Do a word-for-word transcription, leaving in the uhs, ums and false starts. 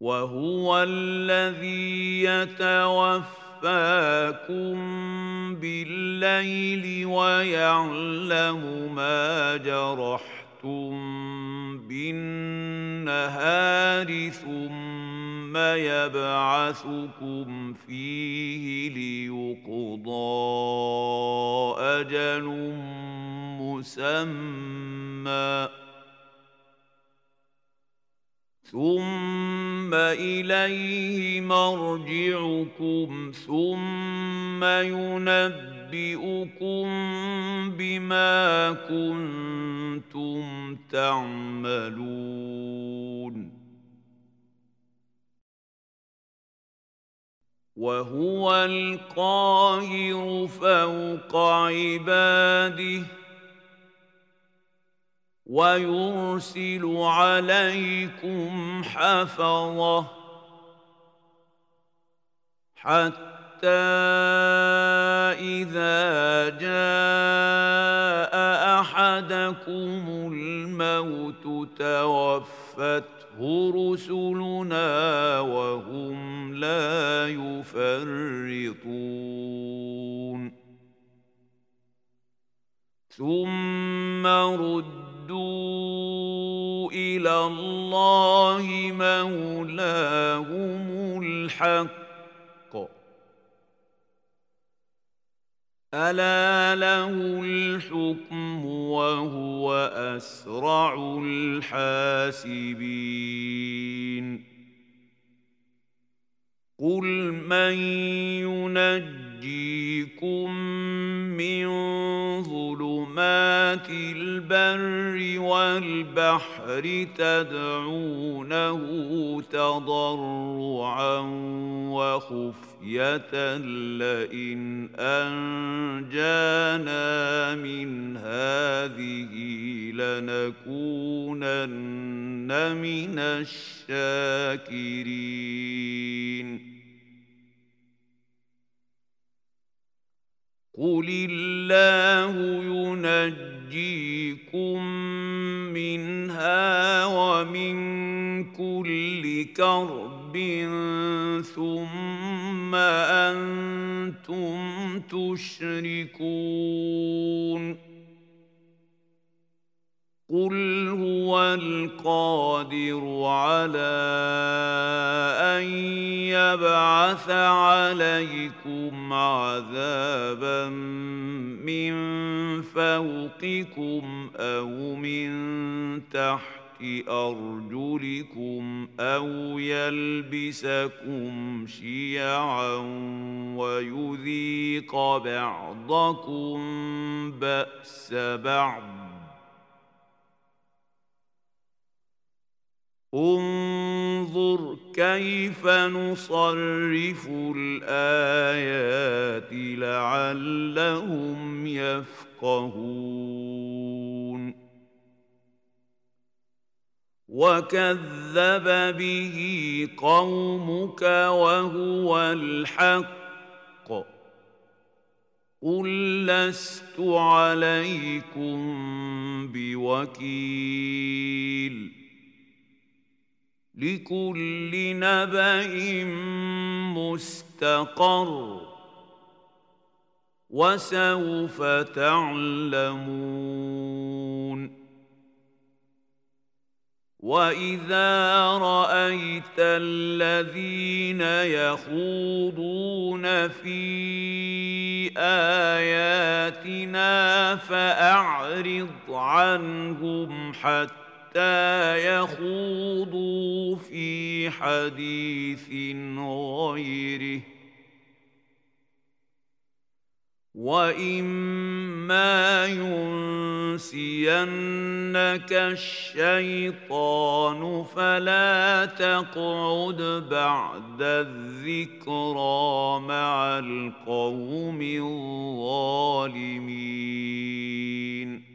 وهو الذي يتوفاكم بالليل ويعلم ما جرحتم بالنهار ثم يبعثكم فيه ليقضى أجل مسمى ثم إليه مرجعكم ثم ينبئكم بما كنتم تعملون وهو القاهر فوق عباده ويرسل عليكم حفظة حتى إذا جاء أحدكم الموت توفته رسلنا وهم لا يفرطون ثم ردوا إلى الله مولاهم الحق ألا له الحكم وهو أسرع الحاسبين قل من ينجيكم من ظلمات البر والبحر تدعونه تضرعا وخفية لئن أنجانا من هذه لنكونن من الشاكرين قل الله ينجيكم منها ومن كل كرب ثم أنتم تشركون قل هو القادر على أن يبعث عليكم عذابا من فوقكم أو من تحت أرجلكم أو يلبسكم شيعا ويذيق بعضكم بأس بعض انظر كيف نصرف الآيات لعلهم يفقهون وكذب به قومك وهو الحق قل لست عليكم بوكيل لكل نبأ مستقر وسوف تعلمون وإذا رأيت الذين يخوضون في آياتنا فأعرض عنهم حتى حتى يخوضوا في حديث غيره وإما ينسينك الشيطان فلا تقعد بعد الذكرى مع القوم الظالمين